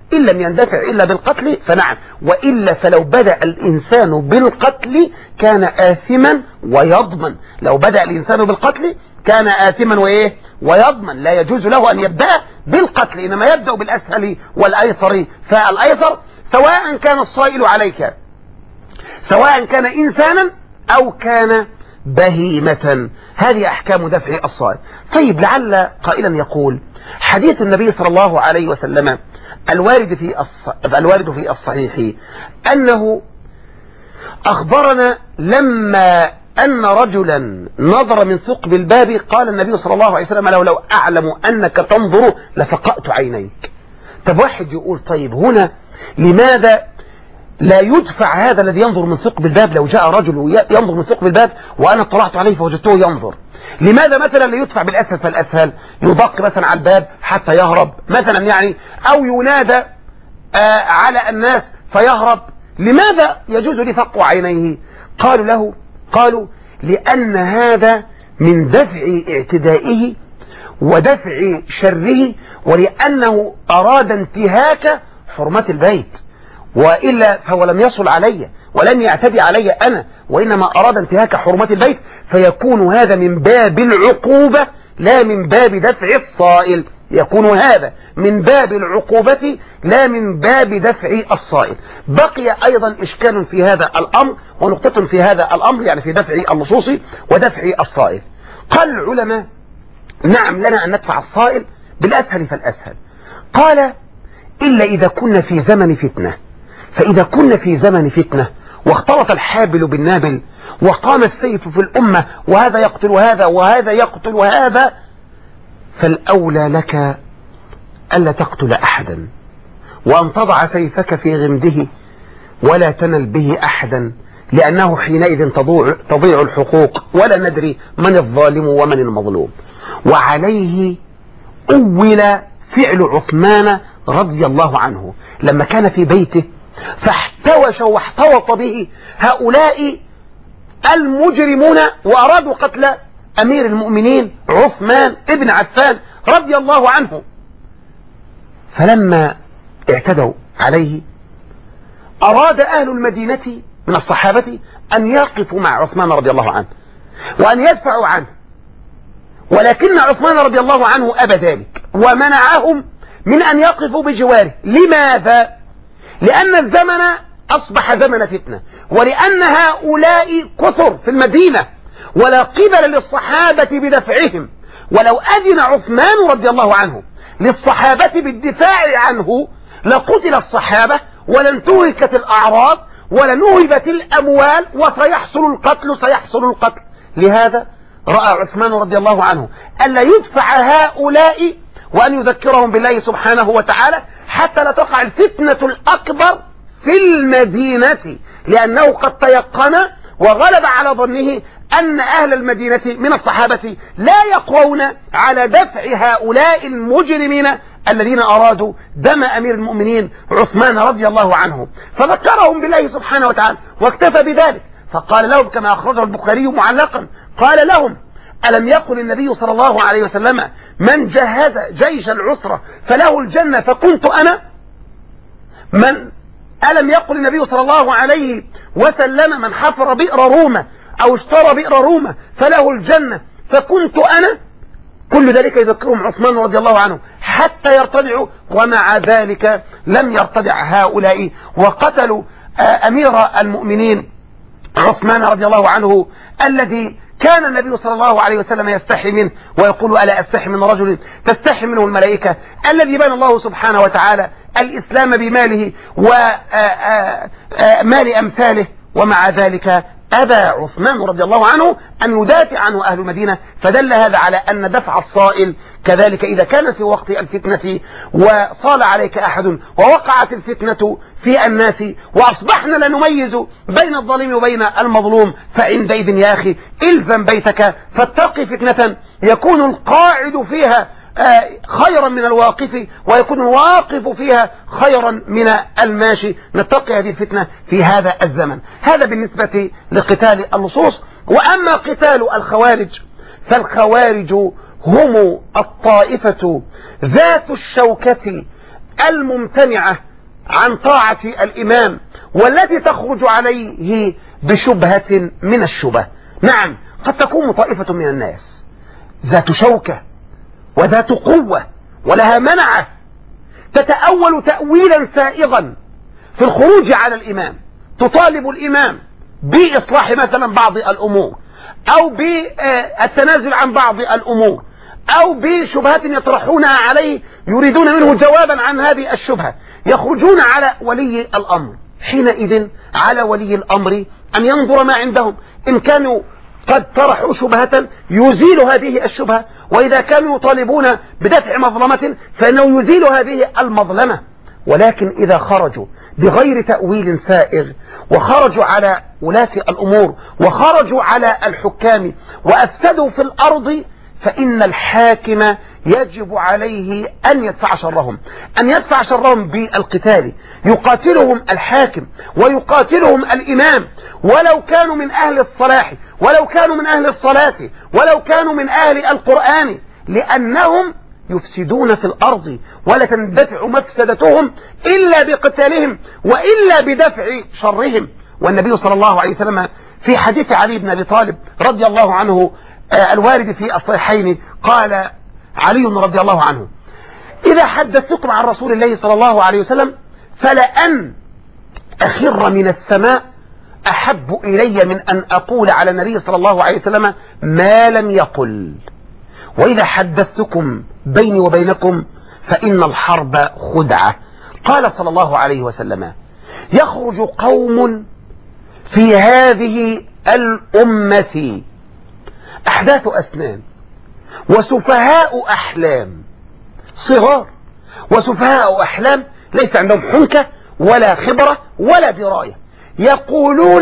إن لم يندفع إلا بالقتل فنعم، وإلا فلو بدأ الإنسان بالقتل كان آثما ويضمن. لو بدأ الإنسان بالقتل كان آثما وإيه ويضمن. لا يجوز له أن يبدأ بالقتل، إنما يبدأ بالأسهل والأيسر. فالأيسر سواء كان الصائل عليك، سواء كان إنسانا أو كان بهيمة. هذه أحكام دفع الصائل. طيب، لعل قائلا يقول حديث النبي صلى الله عليه وسلم الوارد في الصحيح أنه أخبرنا لما أن رجلا نظر من ثقب الباب قال النبي صلى الله عليه وسلم لو أعلم أنك تنظر لفقأت عينيك. طب واحد يقول طيب هنا لماذا لا يدفع هذا الذي ينظر من ثقب الباب؟ لو جاء رجل ينظر من ثقب الباب وأنا اطلعت عليه فوجدته ينظر، لماذا مثلا لا يدفع بالأسهل فالأسهل؟ يدق مثلا على الباب حتى يهرب مثلا يعني، أو ينادى على الناس فيهرب. لماذا يجوز لي فق عينيه؟ قالوا لأن هذا من دفع اعتدائه ودفع شره، ولأنه أراد انتهاك حرمة البيت، وإلا فهو لم يصل علي ولم يعتدي علي أنا، وإنما أراد انتهاك حرمة البيت، فيكون هذا من باب العقوبة لا من باب دفع الصائل. يكون هذا من باب العقوبة لا من باب دفع الصائل. بقي أيضا إشكال في هذا الأمر ونقطة في هذا الأمر، يعني في دفع اللصوص ودفع الصائل. قال العلماء نعم لنا أن ندفع الصائل بالأسهل فالأسهل. قال إلا إذا كنا في زمن فتنة، فإذا كنا في زمن فتنة واختلط الحابل بالنابل وقام السيف في الأمة وهذا يقتل هذا وهذا يقتل هذا، فالأولى لك ألا تقتل أحدا وأن تضع سيفك في غمده ولا تنل به أحدا، لأنه حينئذ تضيع الحقوق ولا ندري من الظالم ومن المظلوم. وعليه أول فعل عثمان رضي الله عنه لما كان في بيته فاحتوش واحتوط به هؤلاء المجرمون وأرادوا قتل أمير المؤمنين عثمان ابن عفان رضي الله عنه. فلما اعتدوا عليه أراد أهل المدينة من الصحابة أن يقفوا مع عثمان رضي الله عنه وأن يدفعوا عنه، ولكن عثمان رضي الله عنه أبى ذلك ومنعهم من أن يقفوا بجواره. لماذا؟ لأن الزمن أصبح زمن فتنة، ولأن هؤلاء كثر في المدينة ولا قبل للصحابة بدفعهم. ولو أذن عثمان رضي الله عنه للصحابة بالدفاع عنه لقتل الصحابة ولانتهكت الأعراض ولنهبت الأموال وسيحصل القتل. لهذا رأى عثمان رضي الله عنه ألا يدفع هؤلاء وأن يذكرهم بالله سبحانه وتعالى حتى لا تقع الفتنة الأكبر في المدينة، لأنه قد تيقن وغلب على ظنه أن أهل المدينة من الصحابة لا يقوون على دفع هؤلاء المجرمين الذين أرادوا دم أمير المؤمنين عثمان رضي الله عنه. فذكرهم بالله سبحانه وتعالى واكتفى بذلك، فقال لهم كما أخرجه البخاري معلقا قال لهم ألم يقل النبي صلى الله عليه وسلم من جهز جيش العسرة فله الجنة فكنت أنا؟ ألم يقل النبي صلى الله عليه وسلم من حفر بئر رومة أو اشترى بئر رومة فله الجنة فكنت أنا؟ كل ذلك يذكرهم عثمان رضي الله عنه حتى يرتدعوا، ومع ذلك لم يرتدع هؤلاء وقتلوا أمير المؤمنين عثمان رضي الله عنه الذي كان النبي صلى الله عليه وسلم يستحي منه ويقول ألا أستحي من رجل تستحي منه الملائكة، الذي بنى الله سبحانه وتعالى الإسلام بماله ومال أمثاله، ومع ذلك أبى عثمان رضي الله عنه أن يدافع عنه أهل المدينة. فدل هذا على أن دفع الصائل كذلك إذا كان في وقت الفتنة وصال عليك أحد ووقعت الفتنة في الناس وأصبحنا لا نميز بين الظالم وبين المظلوم، فعندئذ يا أخي إلزم بيتك فاتقي فتنة يكون القاعد فيها خيرا من الواقف ويكون الواقف فيها خيرا من الماشي. نتقي هذه الفتنة في هذا الزمن. هذا بالنسبة لقتال اللصوص. وأما قتال الخوارج فالخوارج هم الطائفة ذات الشوكة الممتنعة عن طاعة الإمام والتي تخرج عليه بشبهة من الشبه. نعم، قد تكون طائفة من الناس ذات شوكة وذات قوة ولها منعة تتأول تأويلا سائغا في الخروج على الإمام، تطالب الإمام بإصلاح مثلا بعض الأمور أو بالتنازل عن بعض الأمور أو بشبهات يطرحونها عليه يريدون منه جوابا عن هذه الشبهة، يخرجون على ولي الأمر. حينئذ على ولي الأمر أن ينظر ما عندهم، إن كانوا قد طرحوا شبهة يزيل هذه الشبهة، وإذا كانوا يطالبون بدفع مظلمة فإنه يزيل هذه المظلمة. ولكن إذا خرجوا بغير تأويل سائغ وخرجوا على ولاة الأمور وخرجوا على الحكام وأفسدوا في الأرض، فإن الحاكم يجب عليه أن يدفع شرهم، أن يدفع شرهم بالقتال، يقاتلهم الحاكم ويقاتلهم الإمام، ولو كانوا من أهل الصلاح ولو كانوا من أهل الصلاة ولو كانوا من أهل القرآن، لأنهم يفسدون في الأرض ولا تندفع مفسدتهم إلا بقتالهم وإلا بدفع شرهم. والنبي صلى الله عليه وسلم في حديث علي بن أبي طالب رضي الله عنه الوارد في الصحيحين قال علي رضي الله عنه: إذا حدثتكم عن رسول الله صلى الله عليه وسلم فلأن أخر من السماء أحب إلي من أن أقول على النبي صلى الله عليه وسلم ما لم يقل، وإذا حدثتكم بيني وبينكم فإن الحرب خدعة. قال صلى الله عليه وسلم: يخرج قوم في هذه الأمة أحداث أسنان وسفهاء أحلام، صغار وسفهاء أحلام ليس عندهم حنكة ولا خبرة ولا دراية، يقولون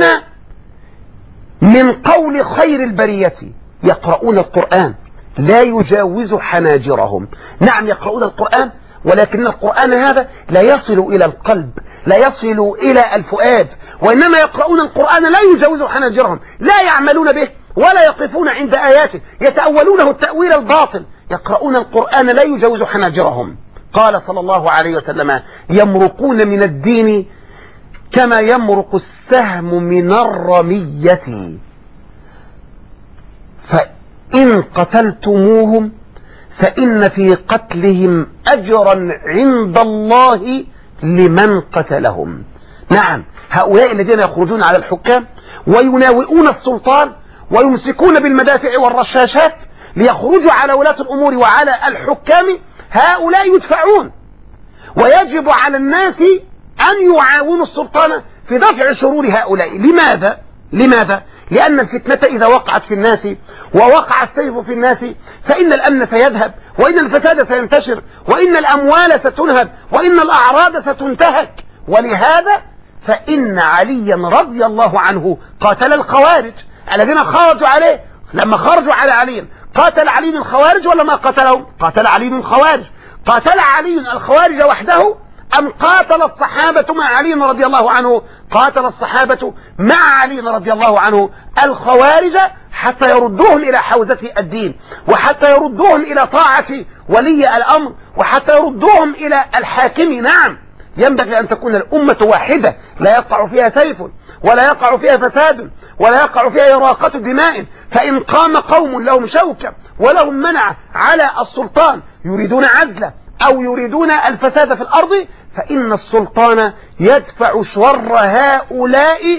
من قول خير البرية، يقرؤون القرآن لا يجاوز حناجرهم. نعم، يقرؤون القرآن ولكن القرآن هذا لا يصل إلى القلب، لا يصل إلى الفؤاد، وإنما يقرؤون القرآن لا يجاوز حناجرهم، لا يعملون به ولا يقفون عند آياته، يتأولونه التأويل الباطل، يقرؤون القرآن لا يجاوز حناجرهم. قال صلى الله عليه وسلم: يمرقون من الدين كما يمرق السهم من الرمية، فإن قتلتموهم فإن في قتلهم أجرا عند الله لمن قتلهم. نعم، هؤلاء الذين يخرجون على الحكام ويناوئون السلطان ويمسكون بالمدافع والرشاشات ليخرجوا على ولاة الأمور وعلى الحكام، هؤلاء يدفعون، ويجب على الناس أن يعاونوا السلطان في دفع شرور هؤلاء. لماذا؟ لأن الفتنة إذا وقعت في الناس ووقع السيف في الناس فإن الأمن سيذهب، وإن الفساد سينتشر، وإن الأموال ستنهب، وإن الأعراض ستنتهك. ولهذا فإن عليا رضي الله عنه قاتل الخوارج الذين خرجوا عليه. لما خرجوا على علي قاتل علي الخوارج ولا ما قاتلهم؟ قاتل علي الخوارج. قاتل علي الخوارج وحده أم قاتل الصحابة مع علي رضي الله عنه؟ قاتل الصحابة مع علي رضي الله عنه الخوارج حتى يردوهم إلى حوزة الدين، وحتى يردوهم إلى طاعة ولي الأمر، وحتى يردوهم إلى الحاكم. نعم، ينبغي أن تكون الأمة واحدة لا يقع فيها سيف ولا يقع فيها فساد ولا يقع فيها إراقة دماء. فإن قام قوم لهم شوكة ولهم منع على السلطان يريدون عدله أو يريدون الفساد في الأرض، فإن السلطان يدفع شر هؤلاء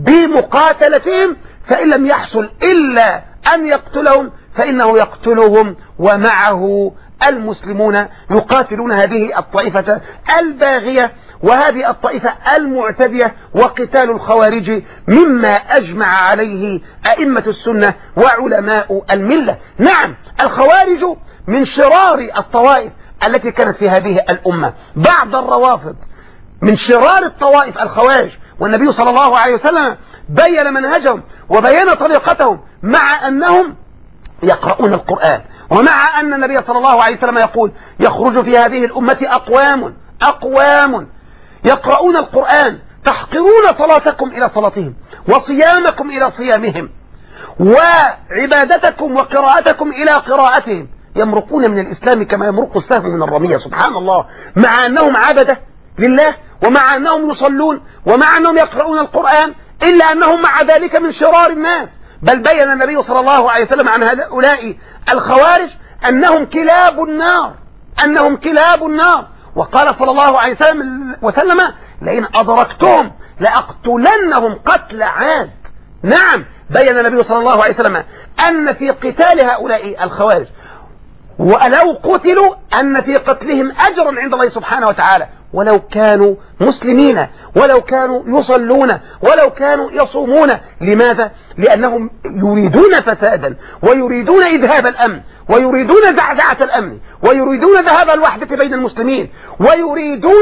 بمقاتلتهم، فإن لم يحصل إلا أن يقتلهم فإنه يقتلهم ومعه المسلمون يقاتلون هذه الطائفة الباغية وهذه الطائفة المعتدية. وقتال الخوارج مما أجمع عليه أئمة السنة وعلماء الملة. نعم، الخوارج من شرار الطوائف التي كانت في هذه الأمة. بعض الروافض من شرار الطوائف الخوارج، والنبي صلى الله عليه وسلم بين منهجهم وبين طريقتهم، مع أنهم يقرؤون القرآن، ومع أن النبي صلى الله عليه وسلم يقول: يخرج في هذه الأمة أقوام يقرؤون القرآن تحقرون صلاتكم إلى صلاتهم وصيامكم إلى صيامهم وعبادتكم وقراءتكم إلى قراءتهم. يمرقون من الإسلام كما يمرق السهم من الرمية، سبحان الله، مع أنهم عبدة لله، ومع أنهم يصلون، ومع أنهم يقرؤون القرآن، إلا أنهم مع ذلك من شرار الناس. بل بين النبي صلى الله عليه وسلم عن هؤلاء الخوارج أنهم كلاب النار، أنهم كلاب النار. وقال صلى الله عليه وسلم لئن أدركتهم لأقتلنهم قتل عاد. نعم، بين النبي صلى الله عليه وسلم أن في قتال هؤلاء الخوارج ولو قتلوا أن في قتلهم أجرا عند الله سبحانه وتعالى، ولو كانوا مسلمين، ولو كانوا يصلون، ولو كانوا يصومون. لماذا؟ لأنهم يريدون فسادا، ويريدون إذهاب الأمن، ويريدون زعزعة الأمن، ويريدون ذهاب الوحدة بين المسلمين، ويريدون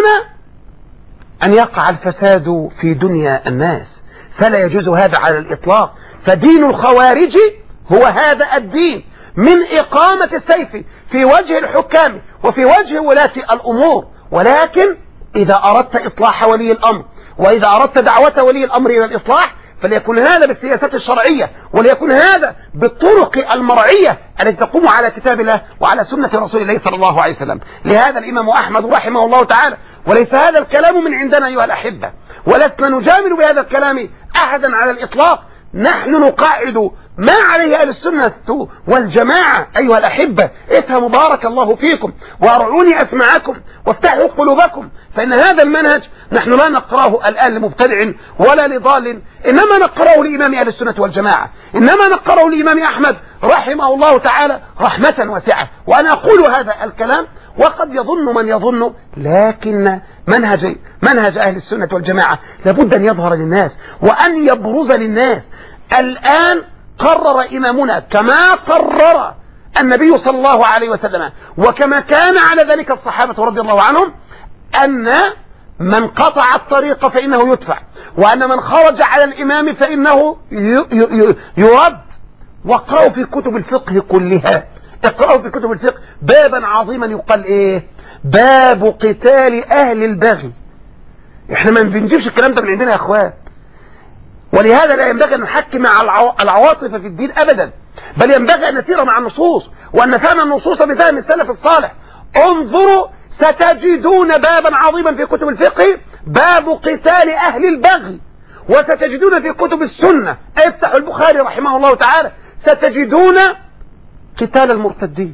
أن يقع الفساد في دنيا الناس. فلا يجوز هذا على الإطلاق. فدين الخوارج هو هذا الدين من إقامة السيف في وجه الحكام وفي وجه ولاة الأمور. ولكن إذا أردت إصلاح ولي الأمر، وإذا أردت دعوة ولي الأمر إلى الإصلاح، فليكن هذا بالسياسات الشرعية، وليكن هذا بالطرق المرعية التي تقوم على كتاب الله وعلى سنة رسول الله صلى الله عليه وسلم. لهذا الإمام أحمد رحمه الله تعالى، وليس هذا الكلام من عندنا أيها الأحبة، ولسنا نجامل بهذا الكلام أحدا على الإطلاق، نحن نقاعد ما عليه أهل السنة والجماعة. أيها الأحبة، افهموا بارك الله فيكم، وارعوني أسمعكم، وافتحوا قلوبكم، فإن هذا المنهج نحن لا نقراه الآن لمبتدع ولا لضال، إنما نقراه لإمام أهل السنة والجماعة، إنما نقراه لإمام أحمد رحمه الله تعالى رحمة واسعة. وأنا أقول هذا الكلام وقد يظن من يظن، لكن منهج أهل السنة والجماعة لابد أن يظهر للناس وأن يبرز للناس. الآن قرر إمامنا كما قرر النبي صلى الله عليه وسلم، وكما كان على ذلك الصحابة رضي الله عنهم، أن من قطع الطريق فإنه يدفع، وأن من خرج على الإمام فإنه يرد. واقرأوا في كتب الفقه كلها، اقرأوا في كتب الفقه بابا عظيما يقال إيه؟ باب قتال أهل البغي. احنا ما بنجيبش الكلام ده من عندنا يا أخوان، ولهذا لا ينبغي أن نحكم مع العواطف في الدين أبدا، بل ينبغي أن نسير مع النصوص، وأن نفهم النصوص بفهم السلف الصالح. انظروا ستجدون بابا عظيما في كتب الفقه باب قتال أهل البغي، وستجدون في كتب السنة، افتحوا البخاري رحمه الله تعالى، ستجدون قتال المرتدين،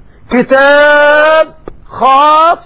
كتاب خاص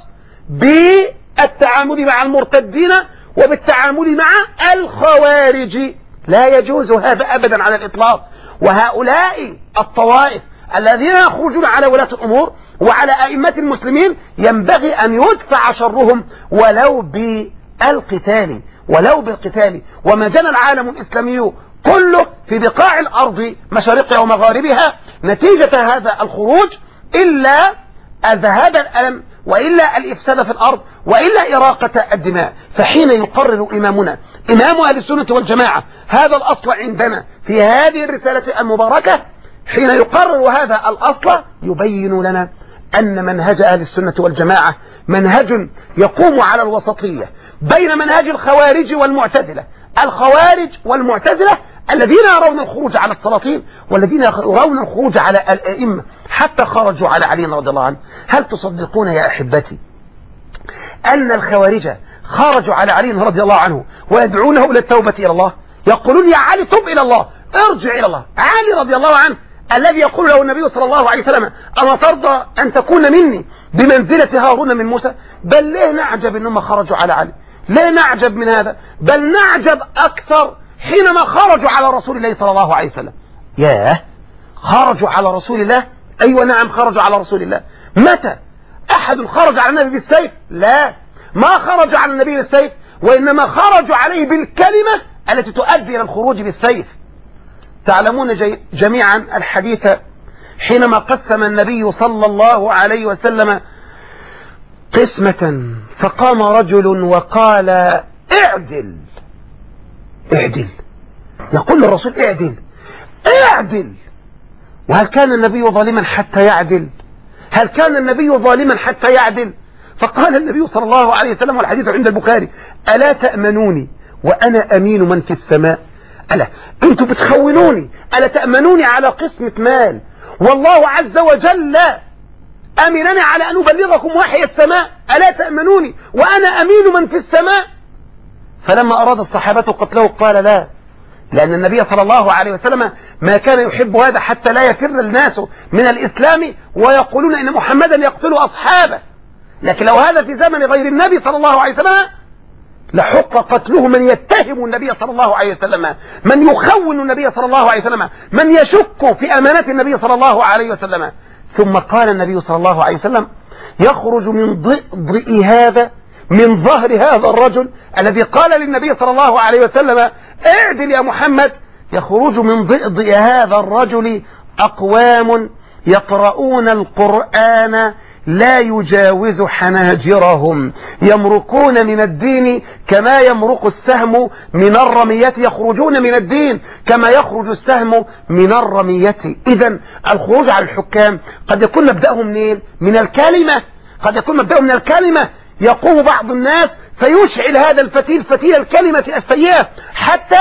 بالتعامل مع المرتدين وبالتعامل مع الخوارج. لا يجوز هذا أبدا على الإطلاق. وهؤلاء الطوائف الذين يخرجون على ولاة الأمور وعلى أئمة المسلمين ينبغي أن يدفع شرهم ولو بالقتال، ولو بالقتال. وما جنى العالم الإسلامي كله في بقاع الأرض مشارقها ومغاربها نتيجة هذا الخروج إلا ذهاب الألم، وإلا الإفساد في الأرض، وإلا إراقة الدماء. فحين يقرر إمامنا إمام أهل السنة والجماعة هذا الأصل عندنا في هذه الرسالة المباركة، حين يقرر هذا الأصل يبين لنا أن منهج أهل السنة والجماعة منهج يقوم على الوسطية بين منهج الخوارج والمعتزلة. الخوارج والمعتزلة الذين يرون الخروج على السلاطين، والذين يرون الخروج على الأئمة، حتى خرجوا على علي رضي الله عنه. هل تصدقون يا أحبتي أن الخوارج خرجوا على علي رضي الله عنه ويدعونه إلى التوبة إلى الله؟ يقولون يا علي تب إلى الله، ارجع إلى الله. علي رضي الله عنه الذي يقول له النبي صلى الله عليه وسلم أما ترضى أن تكون مني بمنزلة هارون من موسى؟ بل ليه نعجب إنهم خرجوا على علي؟ ليه نعجب من هذا؟ بل نعجب أكثر حينما خرجوا على رسول الله صلى الله عليه وسلم. ياه، خرجوا على رسول الله؟ أيوة نعم، خرجوا على رسول الله. متى؟ أحد خرج على النبي بالسيف؟ لا، ما خرجوا على النبي بالسيف، وإنما خرجوا عليه بالكلمة التي تؤدي إلى الخروج بالسيف. تعلمون جميعا الحديث حينما قسم النبي صلى الله عليه وسلم قسمة، فقام رجل وقال اعدل اعدل، يقول للرسول اعدل اعدل. وهل كان النبي ظالما حتى يعدل؟ هل كان النبي ظالما حتى يعدل؟ فقال النبي صلى الله عليه وسلم، والحديث عند البخاري: ألا تأمنوني وأنا أمين من في السماء؟ ألا أنتم بتخونوني؟ ألا تأمنوني على قسمة مال والله عز وجل أمنني على أن أبلغكم وحي السماء ألا تأمنوني وأنا أمين من في السماء؟ فلما أراد الصحابة قتله قال لا، لأن النبي صلى الله عليه وسلم ما كان يحب هذا حتى لا يفر الناس من الإسلام ويقولون إن محمدا يقتل أصحابه. لكن لو هذا في زمن غير النبي صلى الله عليه وسلم لحق قتله من يتهم النبي صلى الله عليه وسلم، من يخون النبي صلى الله عليه وسلم، من يشك في أمانة النبي صلى الله عليه وسلم. ثم قال النبي صلى الله عليه وسلم يخرج من ضئ هذا، من ظهر هذا الرجل الذي قال للنبي صلى الله عليه وسلم اعدل يا محمد، يخرج من ضئ هذا الرجل أقوام يقرؤون القرآن لا يجاوز حناجرهم، يمرقون من الدين كما يمرق السهم من الرمية، يخرجون من الدين كما يخرج السهم من الرمية. إذن الخروج على الحكام قد يكون مبدأهم منين؟ من الكلمة، قد يكون مبدأهم من الكلمة. يقوم بعض الناس فيشعل هذا الفتيل، فتيل الكلمة السيئة، حتى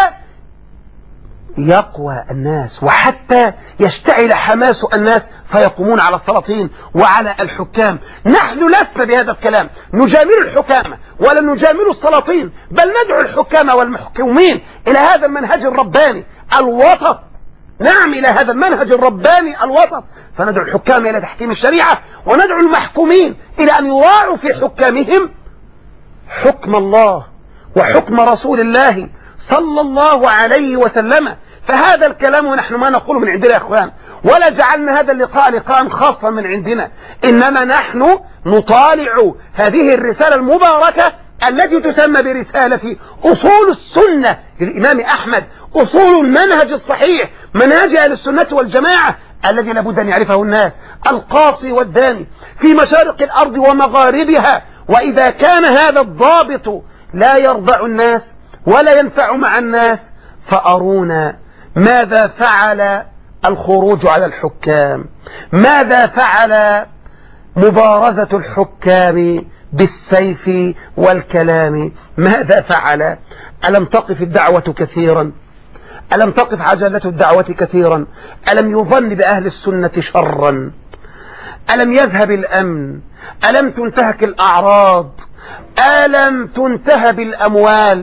يقوى الناس وحتى يشتعل حماس الناس فيقومون على السلاطين وعلى الحكام. نحن لسنا بهذا الكلام نجامل الحكام ولا نجامل السلاطين، بل ندعو الحكام والمحكومين إلى هذا المنهج الرباني الوسط. نعم، إلى هذا المنهج الرباني الوسط، فندعو الحكام إلى تحكيم الشريعة، وندعو المحكومين إلى أن يراعوا في حكامهم حكم الله وحكم رسول الله صلى الله عليه وسلم. فهذا الكلام ونحن ما نقول من عندنا يا أخوان، ولا جعلنا هذا اللقاء لقاء خاصا من عندنا، إنما نحن نطالع هذه الرسالة المباركة التي تسمى برسالة أصول السنة للإمام أحمد، أصول المنهج الصحيح، منهج أهل السنة والجماعة الذي لابد أن يعرفه الناس، القاصي والداني في مشارق الأرض ومغاربها. وإذا كان هذا الضابط لا يرضع الناس ولا ينفع مع الناس، فأرونا ماذا فعل الخروج على الحكام، ماذا فعل مبارزة الحكام بالسيف والكلام، ماذا فعل؟ ألم تقف الدعوة كثيرا؟ ألم تقف عجلة الدعوة كثيرا؟ ألم يظن بأهل السنة شرا؟ ألم يذهب الأمن؟ ألم تنتهك الأعراض؟ ألم تنتهب الأموال؟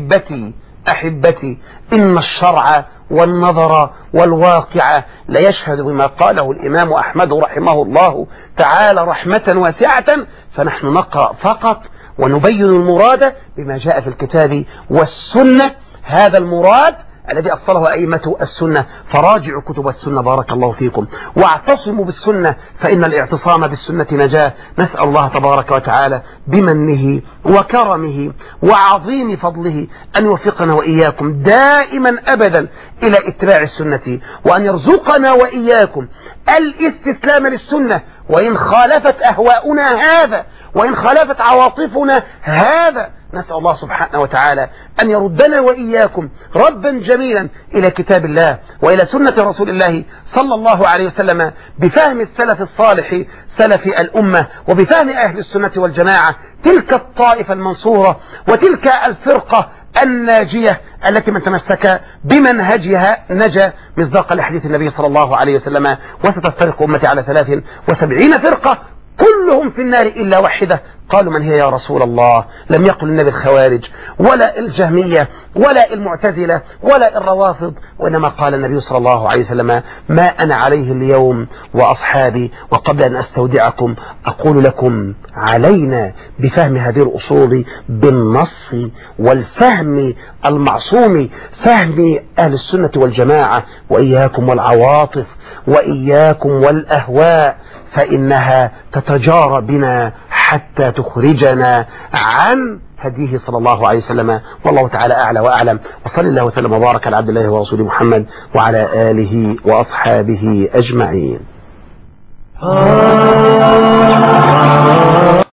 أحبتي إن الشرع والنظر والواقع ليشهد بما قاله الإمام أحمد رحمه الله تعالى رحمة واسعة، فنحن نقرأ فقط ونبين المراد بما جاء في الكتاب والسنة، هذا المراد الذي أصله أئمة السنة. فراجعوا كتب السنة بارك الله فيكم، واعتصموا بالسنة فإن الاعتصام بالسنة نجاة. نسأل الله تبارك وتعالى بمنه وكرمه وعظيم فضله أن يوفقنا وإياكم دائما أبدا إلى اتباع السنة، وأن يرزقنا وإياكم الاستسلام للسنة، وإن خالفت أهواؤنا هذا، وإن خالفت عواطفنا هذا. نسأل الله سبحانه وتعالى أن يردنا وإياكم ردا جميلا إلى كتاب الله وإلى سنة رسول الله صلى الله عليه وسلم، بفهم السلف الصالح سلف الأمة، وبفهم أهل السنة والجماعة، تلك الطائفة المنصورة وتلك الفرقة الناجية التي من تمسك بمنهجها نجا، مصداقا لحديث النبي صلى الله عليه وسلم: وستفترق أمتي على 73 فرقة كلهم في النار إلا واحدة. قالوا من هي يا رسول الله؟ لم يقل النبي الخوارج ولا الجهمية ولا المعتزلة ولا الروافض، وإنما قال النبي صلى الله عليه وسلم: ما أنا عليه اليوم وأصحابي. وقبل أن أستودعكم أقول لكم علينا بفهم هذه الأصول بالنص والفهم المعصوم، فهم أهل السنة والجماعة، وإياكم والعواطف وإياكم والأهواء، فإنها تتجارى بنا حتى تخرجنا عن هديه صلى الله عليه وسلم. والله تعالى أعلى وأعلم، وصلى الله وسلم وبارك على عبد الله ورسوله محمد وعلى آله وأصحابه أجمعين.